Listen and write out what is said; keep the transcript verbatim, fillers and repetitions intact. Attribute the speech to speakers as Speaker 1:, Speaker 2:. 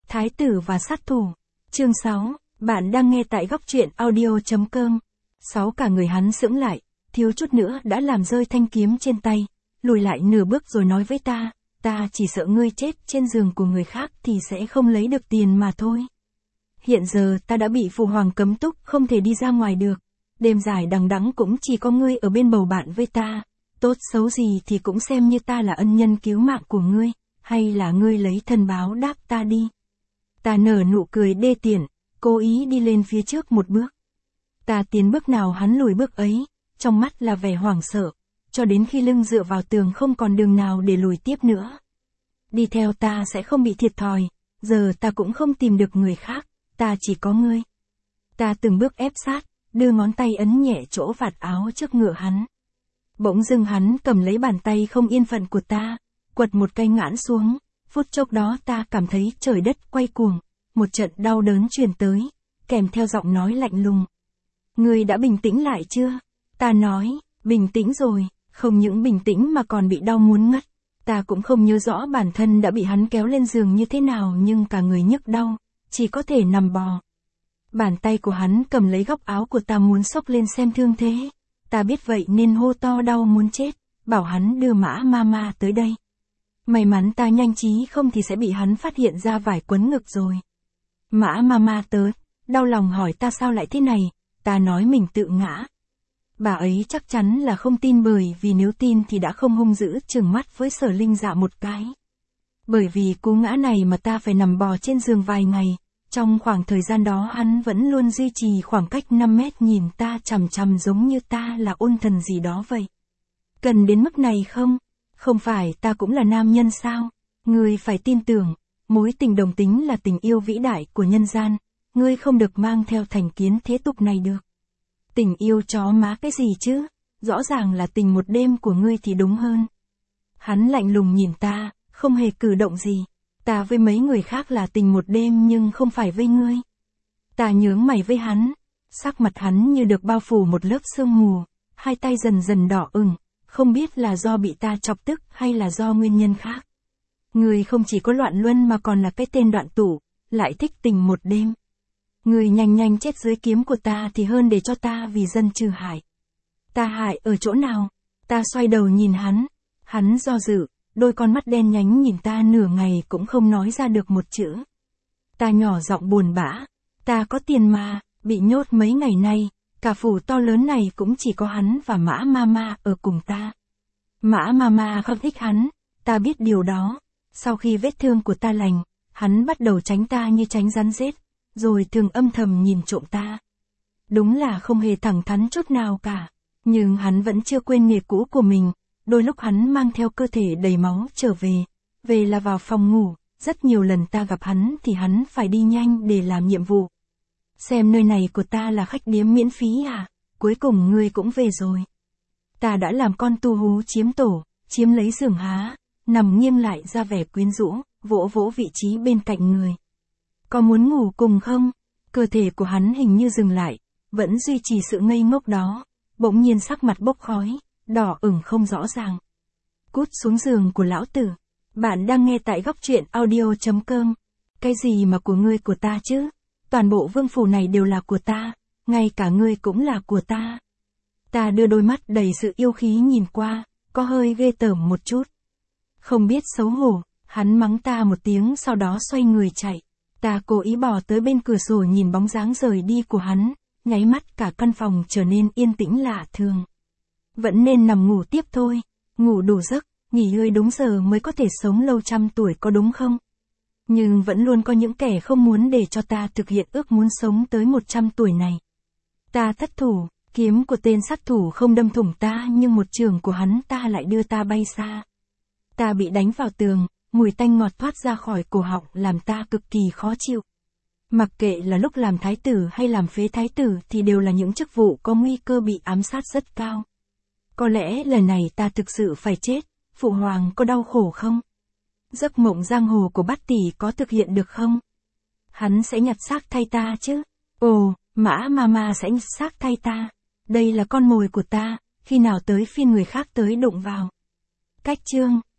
Speaker 1: Thái tử và sát thủ. Chương sáu, bạn đang nghe tại góc truyện audio chấm com. Sáu cả người hắn sững lại, thiếu chút nữa đã làm rơi thanh kiếm trên tay, lùi lại nửa bước rồi nói với ta, ta chỉ sợ ngươi chết trên giường của người khác thì sẽ không lấy được tiền mà thôi. Hiện giờ ta đã bị phụ hoàng cấm túc không thể đi ra ngoài được, đêm dài đằng đẵng cũng chỉ có ngươi ở bên bầu bạn với ta, tốt xấu gì thì cũng xem như ta là ân nhân cứu mạng của ngươi, hay là ngươi lấy thân báo đáp ta đi. Ta nở nụ cười đê tiện, cố ý đi lên phía trước một bước. Ta tiến bước nào hắn lùi bước ấy, trong mắt là vẻ hoảng sợ, cho đến khi lưng dựa vào tường không còn đường nào để lùi tiếp nữa. Đi theo ta sẽ không bị thiệt thòi, giờ ta cũng không tìm được người khác, ta chỉ có ngươi. Ta từng bước ép sát, đưa ngón tay ấn nhẹ chỗ vạt áo trước ngựa hắn. Bỗng dưng hắn cầm lấy bàn tay không yên phận của ta, quật một cây ngãn xuống, phút chốc đó ta cảm thấy trời đất quay cuồng, một trận đau đớn truyền tới, kèm theo giọng nói lạnh lùng. Ngươi đã bình tĩnh lại chưa? Ta nói, bình tĩnh rồi, không những bình tĩnh mà còn bị đau muốn ngất. Ta cũng không nhớ rõ bản thân đã bị hắn kéo lên giường như thế nào nhưng cả người nhức đau, chỉ có thể nằm bò. Bàn tay của hắn cầm lấy góc áo của ta muốn xốc lên xem thương thế. Ta biết vậy nên hô to đau muốn chết, bảo hắn đưa Mã Mama tới đây. May mắn ta nhanh trí không thì sẽ bị hắn phát hiện ra vải quấn ngực rồi. Mã Mama tới, đau lòng hỏi ta sao lại thế này, ta nói mình tự ngã. Bà ấy chắc chắn là không tin bởi vì nếu tin thì đã không hung dữ trừng mắt với Sở Linh Dạ một cái. Bởi vì cú ngã này mà ta phải nằm bò trên giường vài ngày, trong khoảng thời gian đó hắn vẫn luôn duy trì khoảng cách năm mét nhìn ta chằm chằm giống như ta là ôn thần gì đó vậy. Cần đến mức này không? Không phải ta cũng là nam nhân sao? Ngươi phải tin tưởng, mối tình đồng tính là tình yêu vĩ đại của nhân gian, ngươi không được mang theo thành kiến thế tục này được. Tình yêu chó má cái gì chứ? Rõ ràng là tình một đêm của ngươi thì đúng hơn. Hắn lạnh lùng nhìn ta, không hề cử động gì. Ta với mấy người khác là tình một đêm nhưng không phải với ngươi. Ta nhướng mày với hắn, sắc mặt hắn như được bao phủ một lớp sương mù, hai tay dần dần đỏ ửng, không biết là do bị ta chọc tức hay là do nguyên nhân khác. Ngươi không chỉ có loạn luân mà còn là cái tên đoạn tủ, lại thích tình một đêm. Ngươi nhanh nhanh chết dưới kiếm của ta thì hơn để cho ta vì dân trừ hại. Ta hại ở chỗ nào? Ta xoay đầu nhìn hắn, hắn do dự, đôi con mắt đen nhánh nhìn ta nửa ngày cũng không nói ra được một chữ. Ta nhỏ giọng buồn bã, ta có tiền mà, bị nhốt mấy ngày nay, cả phủ to lớn này cũng chỉ có hắn và Mã Mama ở cùng ta. Mã Mama không thích hắn, ta biết điều đó. Sau khi vết thương của ta lành, hắn bắt đầu tránh ta như tránh rắn rết, rồi thường âm thầm nhìn trộm ta. Đúng là không hề thẳng thắn chút nào cả, nhưng hắn vẫn chưa quên nghề cũ của mình. Đôi lúc hắn mang theo cơ thể đầy máu trở về, về là vào phòng ngủ, rất nhiều lần ta gặp hắn thì hắn phải đi nhanh để làm nhiệm vụ. Xem nơi này của ta là khách điếm miễn phí à, cuối cùng ngươi cũng về rồi. Ta đã làm con tu hú chiếm tổ, chiếm lấy giường há, nằm nghiêng lại ra vẻ quyến rũ, vỗ vỗ vị trí bên cạnh người. Có muốn ngủ cùng không? Cơ thể của hắn hình như dừng lại, vẫn duy trì sự ngây ngốc đó, bỗng nhiên sắc mặt bốc khói, đỏ ửng không rõ ràng. Cút xuống giường của lão tử. Bạn đang nghe tại góc truyện audio chấm com. Cái gì mà của ngươi của ta chứ? Toàn bộ vương phủ này đều là của ta, ngay cả ngươi cũng là của ta. Ta đưa đôi mắt đầy sự yêu khí nhìn qua, có hơi ghê tởm một chút. Không biết xấu hổ, hắn mắng ta một tiếng sau đó xoay người chạy. Ta cố ý bỏ tới bên cửa sổ nhìn bóng dáng rời đi của hắn, nháy mắt cả căn phòng trở nên yên tĩnh lạ thường. Vẫn nên nằm ngủ tiếp thôi, ngủ đủ giấc, nghỉ ngơi đúng giờ mới có thể sống lâu trăm tuổi có đúng không? Nhưng vẫn luôn có những kẻ không muốn để cho ta thực hiện ước muốn sống tới một trăm tuổi này. Ta thất thủ, kiếm của tên sát thủ không đâm thủng ta nhưng một trường của hắn ta lại đưa ta bay xa. Ta bị đánh vào tường, mùi tanh ngọt thoát ra khỏi cổ họng làm ta cực kỳ khó chịu. Mặc kệ là lúc làm thái tử hay làm phế thái tử thì đều là những chức vụ có nguy cơ bị ám sát rất cao. Có lẽ lần này ta thực sự phải chết, phụ hoàng có đau khổ không? Giấc mộng giang hồ của Bát Tỷ có thực hiện được không? Hắn sẽ nhặt xác thay ta chứ? Ồ, Mã Mama sẽ nhặt xác thay ta. Đây là con mồi của ta, khi nào tới phiên người khác tới đụng vào. Cách chương